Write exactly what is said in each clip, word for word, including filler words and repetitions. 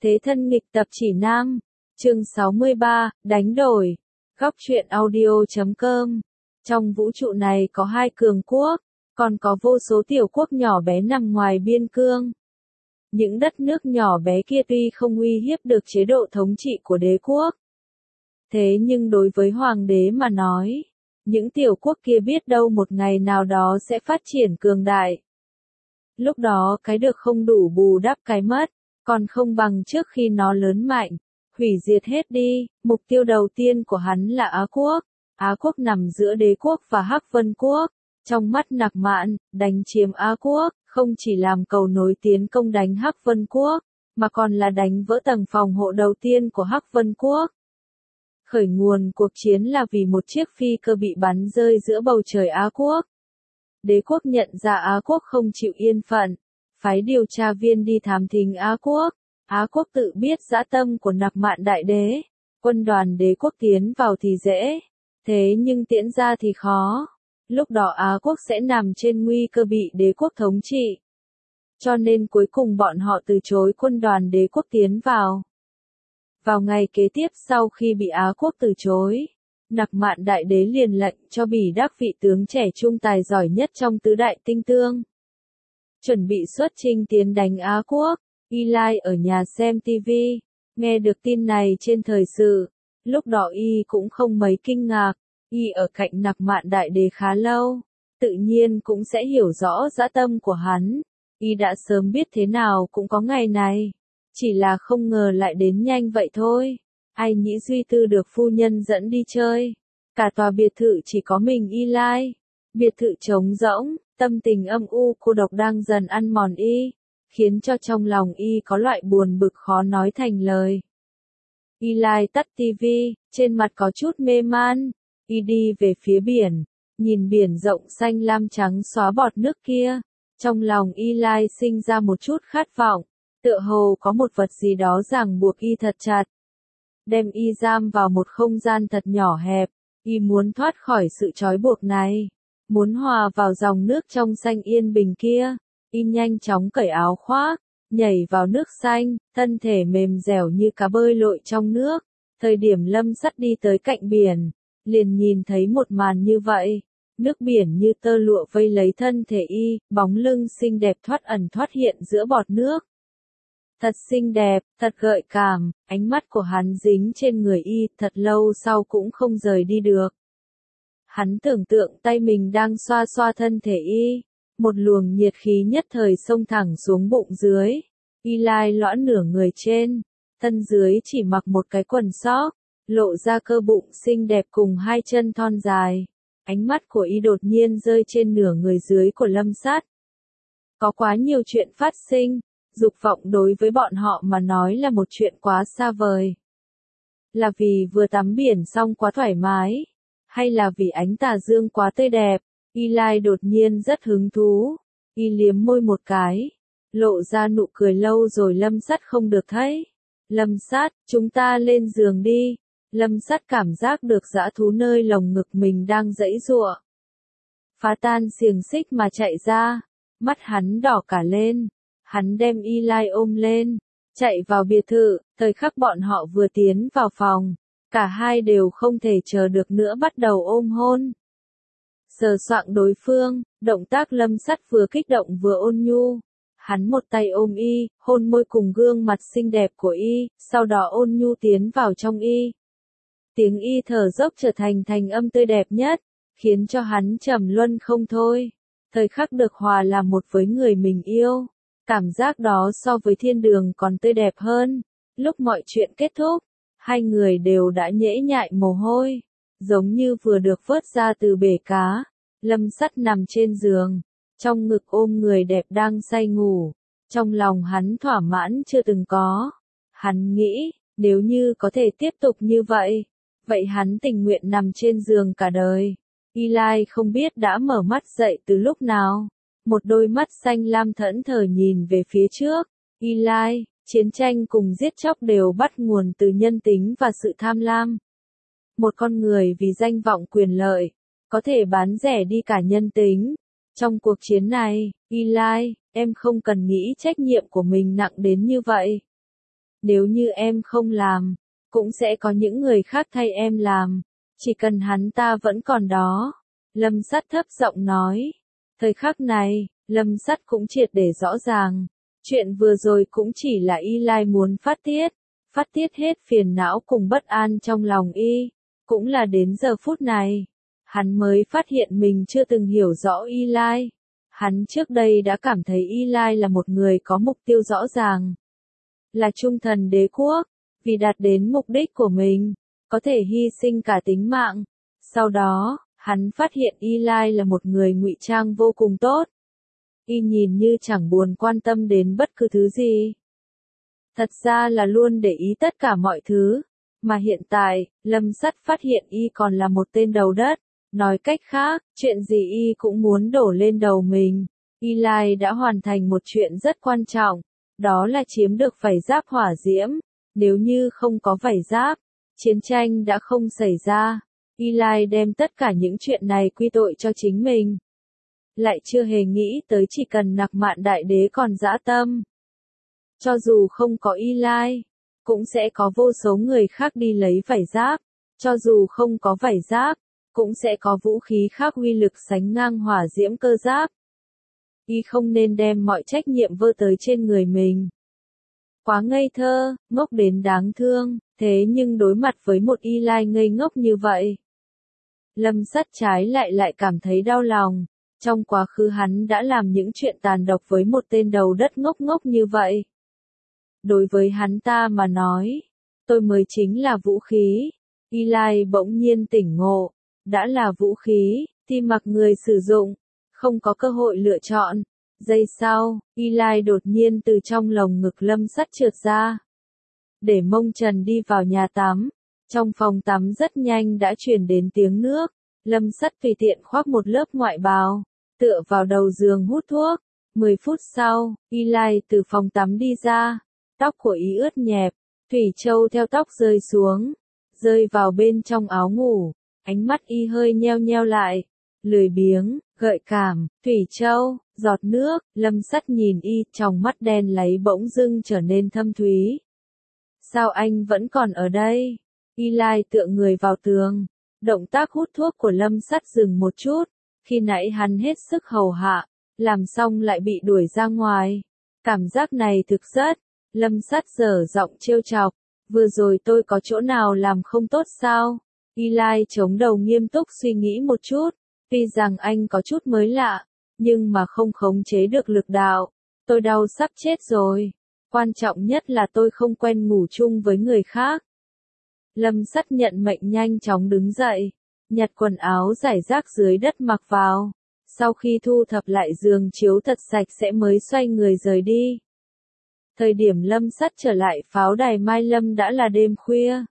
Thế thân nghịch tập chỉ nam, chương sáu mươi ba, đánh đổi. Góc truyện audio chấm com. Trong vũ trụ này có hai cường quốc, còn có vô số tiểu quốc nhỏ bé nằm ngoài biên cương. Những đất nước nhỏ bé kia tuy không uy hiếp được chế độ thống trị của đế quốc. Thế nhưng đối với hoàng đế mà nói, những tiểu quốc kia biết đâu một ngày nào đó sẽ phát triển cường đại. Lúc đó cái được không đủ bù đắp cái mất, còn không bằng trước khi nó lớn mạnh, hủy diệt hết đi. Mục tiêu đầu tiên của hắn là Á Quốc. Á Quốc nằm giữa đế quốc và Hắc Vân Quốc. Trong mắt Nặc Mạn, đánh chiếm Á Quốc, không chỉ làm cầu nối tiến công đánh Hắc Vân Quốc, mà còn là đánh vỡ tầng phòng hộ đầu tiên của Hắc Vân Quốc. Khởi nguồn cuộc chiến là vì một chiếc phi cơ bị bắn rơi giữa bầu trời Á Quốc. Đế quốc nhận ra Á Quốc không chịu yên phận, phái điều tra viên đi thám thính Á Quốc. Á Quốc tự biết dã tâm của Nặc Mạn đại đế, quân đoàn đế quốc tiến vào thì dễ, thế nhưng tiễn ra thì khó. Lúc đó Á Quốc sẽ nằm trên nguy cơ bị đế quốc thống trị. Cho nên cuối cùng bọn họ từ chối quân đoàn đế quốc tiến vào. Vào ngày kế tiếp sau khi bị Á Quốc từ chối, Nặc Mạn đại đế liền lệnh cho Bỉ Đắc vị tướng trẻ trung tài giỏi nhất trong tứ đại tinh tương. Chuẩn bị xuất chinh tiến đánh Á Quốc. Eli ở nhà xem ti vi, nghe được tin này trên thời sự. Lúc đó y cũng không mấy kinh ngạc, y ở cạnh Nặc Mạn đại đế khá lâu, tự nhiên cũng sẽ hiểu rõ dã tâm của hắn. Y đã sớm biết thế nào cũng có ngày này, chỉ là không ngờ lại đến nhanh vậy thôi. Ai nghĩ Duy Tư được phu nhân dẫn đi chơi, cả tòa biệt thự chỉ có mình Eli. Biệt thự trống rỗng, tâm tình âm u cô độc đang dần ăn mòn y, khiến cho trong lòng y có loại buồn bực khó nói thành lời. Eli tắt ti vi, trên mặt có chút mê man, y đi về phía biển, nhìn biển rộng xanh lam trắng xóa bọt nước kia, trong lòng Eli sinh ra một chút khát vọng, tựa hồ có một vật gì đó ràng buộc y thật chặt, đem y giam vào một không gian thật nhỏ hẹp. Y muốn thoát khỏi sự trói buộc này, muốn hòa vào dòng nước trong xanh yên bình kia. Y nhanh chóng cởi áo khoác, nhảy vào nước xanh, thân thể mềm dẻo như cá bơi lội trong nước. Thời điểm Lâm Sắt đi tới cạnh biển, liền nhìn thấy một màn như vậy. Nước biển như tơ lụa vây lấy thân thể y, bóng lưng xinh đẹp thoát ẩn thoát hiện giữa bọt nước. Thật xinh đẹp, thật gợi cảm, ánh mắt của hắn dính trên người y, thật lâu sau cũng không rời đi được. Hắn tưởng tượng tay mình đang xoa xoa thân thể y, một luồng nhiệt khí nhất thời xông thẳng xuống bụng dưới. Eli lõa nửa người trên, thân dưới chỉ mặc một cái quần sóc, lộ ra cơ bụng xinh đẹp cùng hai chân thon dài. Ánh mắt của y đột nhiên rơi trên nửa người dưới của Lâm Sát. Có quá nhiều chuyện phát sinh. Dục vọng đối với bọn họ mà nói là một chuyện quá xa vời. Là vì vừa tắm biển xong quá thoải mái, hay là vì ánh tà dương quá tươi đẹp? Eli đột nhiên rất hứng thú, y liếm môi một cái, lộ ra nụ cười lâu rồi. Lâm Sắt không được thấy. Lâm Sát, chúng ta lên giường đi. Lâm Sắt cảm giác được dã thú nơi lồng ngực mình đang giãy giụa, phá tan xiềng xích mà chạy ra, mắt hắn đỏ cả lên. Hắn đem Eli ôm lên, chạy vào biệt thự. Thời khắc bọn họ vừa tiến vào phòng, cả hai đều không thể chờ được nữa bắt đầu ôm hôn. Sờ soạng đối phương, động tác Lâm Sắt vừa kích động vừa ôn nhu. Hắn một tay ôm y, hôn môi cùng gương mặt xinh đẹp của y, sau đó ôn nhu tiến vào trong y. Tiếng y thở dốc trở thành thành âm tươi đẹp nhất, khiến cho hắn trầm luân không thôi. Thời khắc được hòa làm một với người mình yêu. Cảm giác đó so với thiên đường còn tươi đẹp hơn. Lúc mọi chuyện kết thúc, hai người đều đã nhễ nhại mồ hôi, giống như vừa được vớt ra từ bể cá. Lâm Sắt nằm trên giường, trong ngực ôm người đẹp đang say ngủ. Trong lòng hắn thỏa mãn chưa từng có. Hắn nghĩ, nếu như có thể tiếp tục như vậy, vậy hắn tình nguyện nằm trên giường cả đời. Eli không biết đã mở mắt dậy từ lúc nào. Một đôi mắt xanh lam thẫn thờ nhìn về phía trước. Eli, chiến tranh cùng giết chóc đều bắt nguồn từ nhân tính và sự tham lam. Một con người vì danh vọng quyền lợi, có thể bán rẻ đi cả nhân tính. Trong cuộc chiến này, Eli, em không cần nghĩ trách nhiệm của mình nặng đến như vậy. Nếu như em không làm, cũng sẽ có những người khác thay em làm. Chỉ cần hắn ta vẫn còn đó. Lâm Sắt thấp giọng nói. Thời khắc này, Lâm Sắt cũng triệt để rõ ràng. Chuyện vừa rồi cũng chỉ là Y Lai muốn phát tiết. Phát tiết hết phiền não cùng bất an trong lòng y. Cũng là đến giờ phút này, hắn mới phát hiện mình chưa từng hiểu rõ Y Lai. Hắn trước đây đã cảm thấy Y Lai là một người có mục tiêu rõ ràng. Là trung thần đế quốc, vì đạt đến mục đích của mình, có thể hy sinh cả tính mạng. Sau đó, hắn phát hiện Y Lai là một người ngụy trang vô cùng tốt. Y nhìn như chẳng buồn quan tâm đến bất cứ thứ gì. Thật ra là luôn để ý tất cả mọi thứ. Mà hiện tại, Lâm Sắt phát hiện Y còn là một tên đầu đất. Nói cách khác, chuyện gì Y cũng muốn đổ lên đầu mình. Y Lai đã hoàn thành một chuyện rất quan trọng. Đó là chiếm được vảy giáp hỏa diễm. Nếu như không có vảy giáp, chiến tranh đã không xảy ra. Y Lai đem tất cả những chuyện này quy tội cho chính mình. Lại chưa hề nghĩ tới chỉ cần Nặc Mạn Đại Đế còn dã tâm. Cho dù không có Y Lai, cũng sẽ có vô số người khác đi lấy vảy giáp. Cho dù không có vảy giáp, cũng sẽ có vũ khí khác uy lực sánh ngang hỏa diễm cơ giáp. Y không nên đem mọi trách nhiệm vơ tới trên người mình. Quá ngây thơ, ngốc đến đáng thương, thế nhưng đối mặt với một Y Lai ngây ngốc như vậy. Lâm Sắt trái lại lại cảm thấy đau lòng. Trong quá khứ hắn đã làm những chuyện tàn độc với một tên đầu đất ngốc ngốc như vậy. Đối với hắn ta mà nói, tôi mới chính là vũ khí. Y Lai bỗng nhiên tỉnh ngộ, đã là vũ khí, thì mặc người sử dụng, không có cơ hội lựa chọn. Giây sau, Y Lai đột nhiên từ trong lồng ngực Lâm Sắt trượt ra. Để mông trần đi vào nhà tắm. Trong phòng tắm rất nhanh đã truyền đến tiếng nước. Lâm Sắt tùy tiện khoác một lớp ngoại bào, tựa vào đầu giường hút thuốc. Mười phút sau, Y Lai từ phòng tắm đi ra. Tóc của Y ướt nhẹp, thủy châu theo tóc rơi xuống, rơi vào bên trong áo ngủ. Ánh mắt Y hơi nheo nheo lại, lười biếng, gợi cảm, thủy châu, giọt nước. Lâm Sắt nhìn Y, trong mắt đen láy bỗng dưng trở nên thâm thúy. Sao anh vẫn còn ở đây? Y Lai tựa người vào tường. Động tác hút thuốc của Lâm Sắt dừng một chút. Khi nãy hắn hết sức hầu hạ, làm xong lại bị đuổi ra ngoài. Cảm giác này thực rất. Lâm Sắt dở giọng trêu chọc. Vừa rồi tôi có chỗ nào làm không tốt sao? Y Lai chống đầu nghiêm túc suy nghĩ một chút. Tuy rằng anh có chút mới lạ, nhưng mà không khống chế được lực đạo. Tôi đau sắp chết rồi. Quan trọng nhất là tôi không quen ngủ chung với người khác. Lâm Sắt nhận mệnh nhanh chóng đứng dậy, nhặt quần áo rải rác dưới đất mặc vào. Sau khi thu thập lại giường chiếu thật sạch sẽ mới xoay người rời đi. Thời điểm Lâm Sắt trở lại pháo đài Mai Lâm đã là đêm khuya.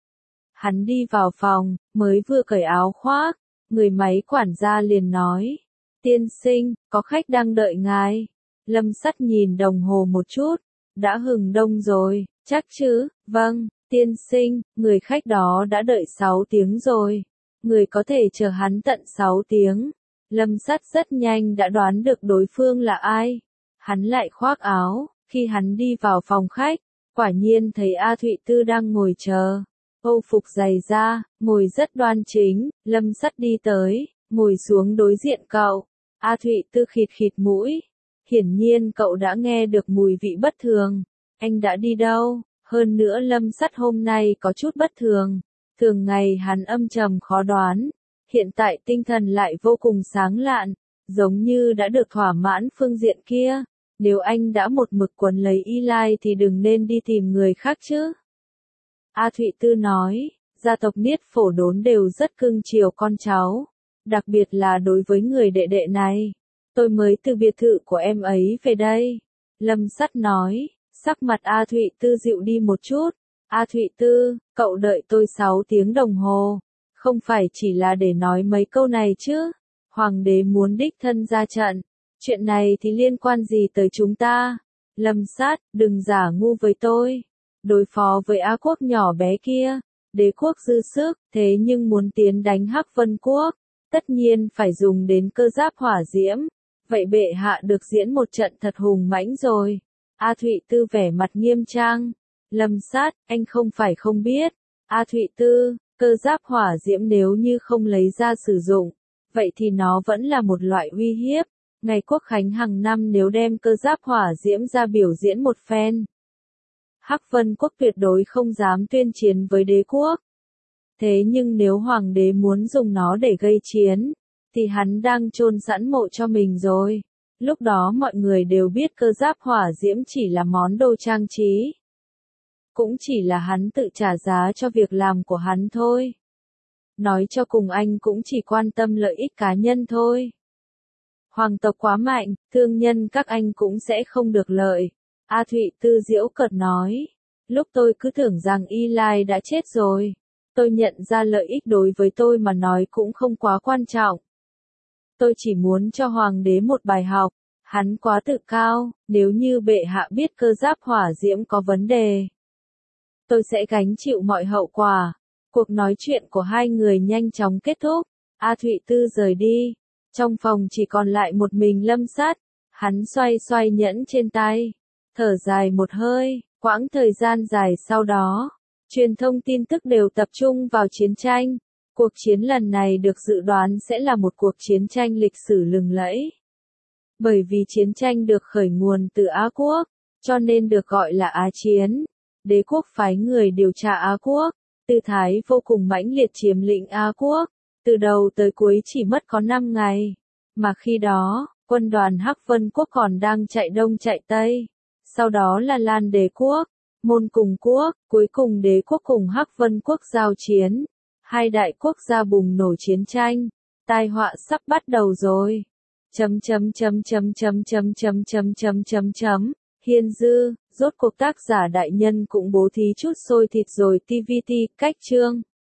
Hắn đi vào phòng, mới vừa cởi áo khoác, người máy quản gia liền nói. Tiên sinh, có khách đang đợi ngài. Lâm Sắt nhìn đồng hồ một chút, đã hừng đông rồi, chắc chứ, vâng, tiên sinh, người khách đó đã đợi sáu tiếng rồi. Người có thể chờ hắn tận sáu tiếng. Lâm Sắt rất nhanh đã đoán được đối phương là ai. Hắn lại khoác áo, khi hắn đi vào phòng khách, quả nhiên thấy A Thụy Tư đang ngồi chờ. Âu phục dày da, ngồi rất đoan chính. Lâm Sắt đi tới, ngồi xuống đối diện cậu. A Thụy Tư khịt khịt mũi. Hiển nhiên cậu đã nghe được mùi vị bất thường. Anh đã đi đâu? Hơn nữa Lâm Sắt hôm nay có chút bất thường. Thường ngày hắn âm trầm khó đoán. Hiện tại tinh thần lại vô cùng sáng lạn. Giống như đã được thỏa mãn phương diện kia. Nếu anh đã một mực quấn lấy Y Lai thì đừng nên đi tìm người khác chứ. A Thụy Tư nói, gia tộc Niết Phổ Đốn đều rất cưng chiều con cháu. Đặc biệt là đối với người đệ đệ này. Tôi mới từ biệt thự của em ấy về đây. Lâm Sắt nói, sắc mặt A Thụy Tư dịu đi một chút. A Thụy Tư, cậu đợi tôi sáu tiếng đồng hồ. Không phải chỉ là để nói mấy câu này chứ. Hoàng đế muốn đích thân ra trận. Chuyện này thì liên quan gì tới chúng ta? Lâm Sắt, đừng giả ngu với tôi. Đối phó với Á quốc nhỏ bé kia, đế quốc dư sức, thế nhưng muốn tiến đánh Hắc Vân quốc, tất nhiên phải dùng đến cơ giáp hỏa diễm. Vậy bệ hạ được diễn một trận thật hùng mãnh rồi. A Thụy Tư vẻ mặt nghiêm trang. Lâm Sát, anh không phải không biết. A Thụy Tư, cơ giáp hỏa diễm nếu như không lấy ra sử dụng, vậy thì nó vẫn là một loại uy hiếp. Ngày Quốc khánh hàng năm nếu đem cơ giáp hỏa diễm ra biểu diễn một phen, Hắc Vân Quốc tuyệt đối không dám tuyên chiến với đế quốc. Thế nhưng nếu hoàng đế muốn dùng nó để gây chiến, thì hắn đang chôn sẵn mộ cho mình rồi. Lúc đó mọi người đều biết cơ giáp hỏa diễm chỉ là món đồ trang trí. Cũng chỉ là hắn tự trả giá cho việc làm của hắn thôi. Nói cho cùng anh cũng chỉ quan tâm lợi ích cá nhân thôi. Hoàng tộc quá mạnh, thương nhân các anh cũng sẽ không được lợi. A Thụy Tư giễu cợt nói. Lúc tôi cứ tưởng rằng Y Lai đã chết rồi. Tôi nhận ra lợi ích đối với tôi mà nói cũng không quá quan trọng. Tôi chỉ muốn cho hoàng đế một bài học. Hắn quá tự cao, nếu như bệ hạ biết cơ giáp hỏa diễm có vấn đề, tôi sẽ gánh chịu mọi hậu quả. Cuộc nói chuyện của hai người nhanh chóng kết thúc. A Thụy Tư rời đi. Trong phòng chỉ còn lại một mình Lâm Sát. Hắn xoay xoay nhẫn trên tay. Thở dài một hơi. Quãng thời gian dài sau đó, truyền thông tin tức đều tập trung vào chiến tranh. Cuộc chiến lần này được dự đoán sẽ là một cuộc chiến tranh lịch sử lừng lẫy. Bởi vì chiến tranh được khởi nguồn từ Á Quốc, cho nên được gọi là Á Chiến. Đế quốc phái người điều tra Á Quốc, tư thái vô cùng mãnh liệt chiếm lĩnh Á Quốc, từ đầu tới cuối chỉ mất có năm ngày. Mà khi đó, quân đoàn Hắc Vân Quốc còn đang chạy đông chạy tây. Sau đó là Lan Đế Quốc, Môn Cùng Quốc, cuối cùng Đế Quốc cùng Hắc Vân Quốc giao chiến. Hai đại quốc gia bùng nổ chiến tranh, tai họa sắp bắt đầu rồi. Chấm chấm chấm chấm chấm chấm chấm chấm chấm chấm chấm. Hiên Dư, rốt cuộc tác giả đại nhân cũng bố thí chút xôi thịt rồi tê vê tê, cách chương.